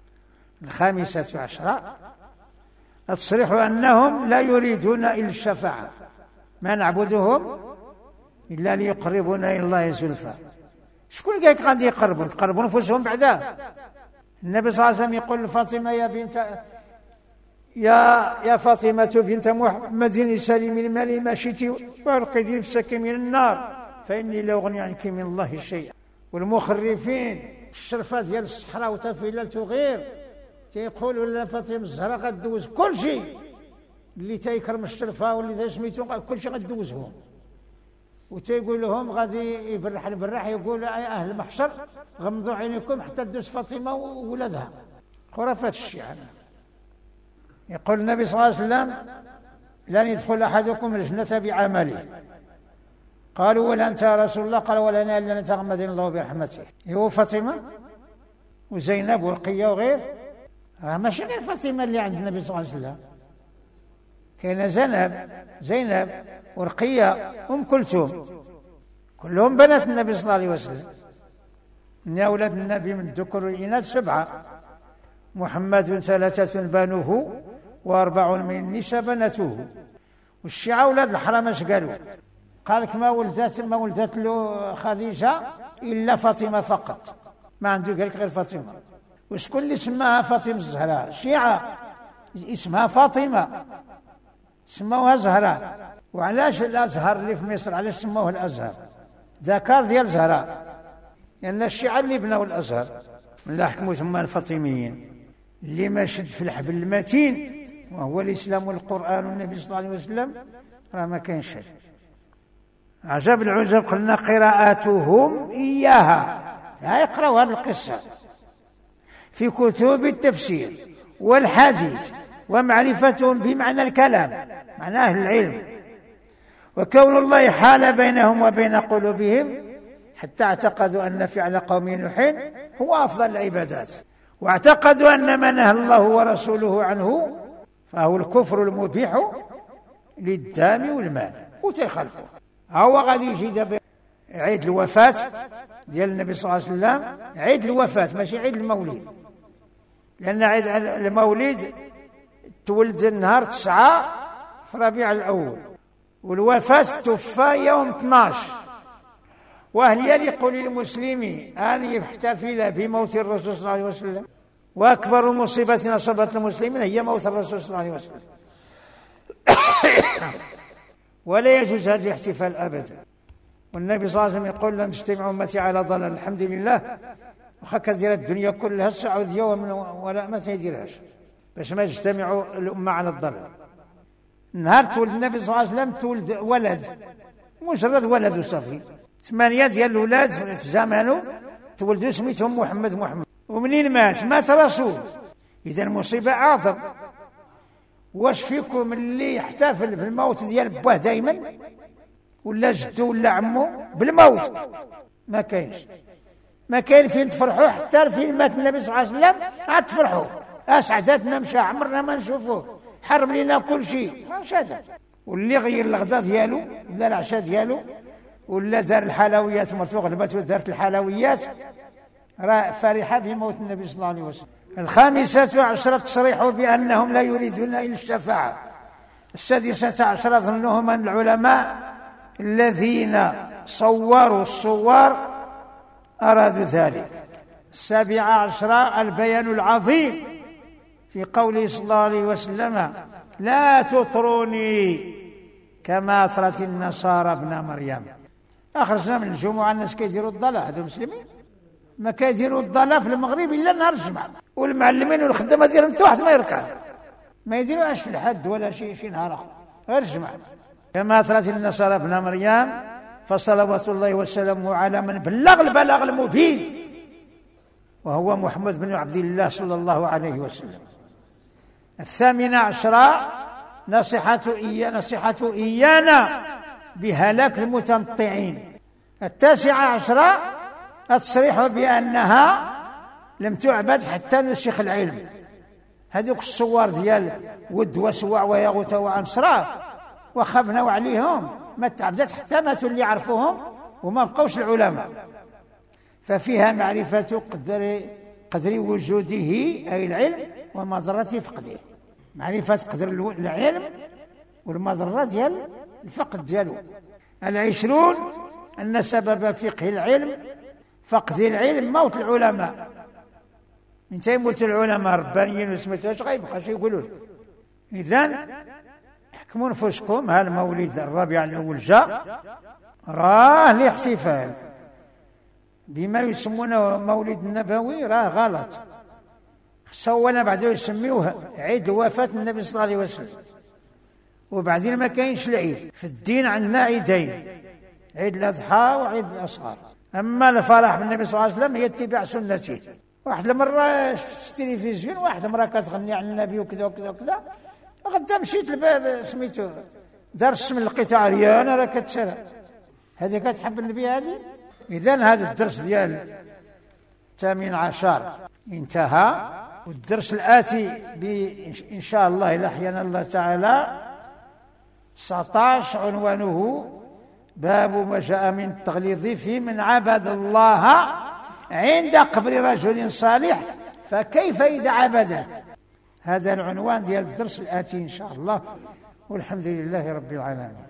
S1: الخامسة عشرة التصريح أنهم لا يريدون إلا الشفاعة، ما نعبدهم إلا ليقربونا إلى الله زلفى. شكون قال لك غادي يقربوا؟ يقربوا نفوسهم بعدا. النبي صلى الله عليه وسلم يقول لفاطمة يا بنت يا يا فاطمة بنت محمد سلي من مالي ما شئت وألقي نفسك من النار فإني لا أغني عنك من الله شيئا. والمخرفين الشرفة ديال الصحراء وتفيلة غير تيقولوا لا فاطمة الزهراء غدوز كل شيء، اللي تيكرم الشرفة واللي سميتو كل شيء غدوزهم. وتيقول لهم غادي يبرح البراح يقول يا أهل المحشر غمضوا عينيكم حتى تدوز فاطمة وولدها. خرافات الشيعة. يقول النبي صلى الله عليه وسلم لن يدخل أحدكم الجنة بعمله. قالوا ولا أنت يا رسول الله؟ قال ولا أنا إلا نتغمد الله برحمته. هو فاطمة وزينب ورقية وغير، راه ماشي غير فاطمة اللي عند النبي صلى الله عليه وسلم، كاين زينب زينب ورقية أم كلثوم، كلهم بنات النبي صلى الله عليه وسلم. من أولاد النبي من الذكر والإناث سبعة، محمد ثلاثة بنوه وأربع من النساء بناته. والشيعة أولاد الحرام اش قالوا؟ قال لك ما ولدت ما ولدت له خديجة إلا فاطمة فقط، ما عنده قال لك غير فاطمة. وشكون اللي سماها فاطمة الزهراء؟ الشيعة اسمها فاطمة، سموها زهراء. وعلاش الأزهر اللي في مصر علاش سموه الأزهر؟ ذكر ديال زهراء، لأن الشيعة اللي بنوا الأزهر من حكموا ثم الفاطميين اللي ما شد في الحبل المتين وهو الإسلام والقرآن والنبي صلى الله عليه وسلم راه ما كاين شيء. عجب العجب قلنا قراءاتهم إياها، يقرأوا هذه القصة في كتب التفسير والحديث، ومعرفتهم بمعنى الكلام معنى أهل العلم، وكون الله حال بينهم وبين قلوبهم حتى اعتقدوا أن فعل قوم نوح هو أفضل العبادات، واعتقدوا أن ما نهى الله ورسوله عنه فهو الكفر المبيح للدم والمال وتيخالفوا. هو غادي يجي دابا عيد الوفاة ديال النبي صلى الله عليه وسلم، عيد الوفاة ماشي عيد المولد، لأن عيد المولد تولد النهار تسعة في ربيع الأول، والوفاة توفى يوم اثناش. وهل يليق للمسلم أن يحتفل بموت الرسول صلى الله عليه وسلم؟ وأكبر مصيبة أصابت المسلمين هي موت الرسول صلى الله عليه وسلم. ولا يجوز هذا الاحتفال أبدا. والنبي صلى الله عليه وسلم يقول: لن تجتمع أمتي على ضلال. الحمد لله، وهكذا دير الدنيا كلها السعودية ومن ولا ما تيديرهاش باش ما يجتمعوا الأمة على الضلال. نهار تولد النبي صلى الله عليه وسلم تولد ولد، مجرد ولد وصافي. ثمانية ديال الأولاد في زمانه تولدوا سميتهم محمد محمد. ومنين مات؟ مات رسول. إذا المصيبة أعظم. واش فيكم اللي يحتفل بالموت ديال باه دائما ولا جدو ولا عمو بالموت؟ ما كاينش. ما كاين فين تفرحوا، حتى فين مات النبي صلى الله عليه وسلم عاد تفرحوا. اسعدتنا مشى، عمرنا ما نشوفوه، حرم لنا كل شيء. ماش هذا. واللي غير الغداء ديالو ولا العشاء ديالو ولا دار الحلويات، مرتو غلبت ودارت الحلويات، راه فرحه بموت النبي صلى الله عليه وسلم. الخامسة عشرة تصريح بأنهم لا يريدون إلا الشفاعة. السادسة عشرة ظنهم من العلماء الذين صوروا الصور أرادوا ذلك. السابعة عشرة البيان العظيم في قوله صلى الله عليه وسلم: لا تطروني كما أطرت النصارى ابن مريم. أخرجنا من الجمعة الناس كيديروا الضلال، هذو المسلمين ما كيديروا الضلال في المغرب إلا نهار الجمعة، والمعلمين والخدمة ديالهم حتى واحد ما يركع، ما يديروهاش في الحد ولا شيء شي نهار آخر غير الجمعة. كما أطرت النصارى ابن مريم، فصلوات الله وسلامه على من بلغ البلاغ المبين وهو محمد بن عبد الله صلى الله عليه وسلم. الثامنة عشرة نصيحة إيانا نصيحة إيانا بهلاك المتنطعين. التاسعة عشرة التصريح بأنها لم تعبد حتى نسخ العلم. هذوك الصور ديال ود وسواع ويغوث وعنصرة وخبناو عليهم، ما تعبدت حتى ماتوا اللي يعرفوهم وما بقوش العلماء. ففيها معرفة قدر قدر وجوده أي العلم ومضرة فقده. معرفة قدر العلم والمضرة ديال الفقد ديالو. العشرون أن سبب فقه العلم فقد العلم موت العلماء. من تيموت العلماء ربانيين وسميتوش غيبقى شي يقولوا. إذن حكموا نفسكم، ها المولد الربيع الأول جاء راه الاحتفال بما يسمونه مولد النبوي راه غلط. خصونا بعدو يسميوه عيد وفاة النبي صلى الله عليه وسلم. وبعدين ما كاينش العيد في الدين، عندنا عيدين، عيد الأضحى وعيد الأصغر. أما الفرح بالنبي صلى الله عليه وسلم هي اتباع سنته. واحد المرة شفت في التلفزيون واحد المرة كتغني عن النبي وكذا وكذا وكذا، غدا مشيت لباب سميتو دار السم القطاع ريان راه كتشرى. هذه كتحب النبي هذه. إذن هذا الدرس ديال الثامن عشر انتهى. والدرس الآتي إن شاء الله إلى أحيانا الله تعالى تسعة عشر عنوانه باب ما جاء من التغليظ في من عبد الله عند قبر رجل صالح فكيف إذا عبده. هذا العنوان ديال الدرس الآتي إن شاء الله، والحمد لله رب العالمين.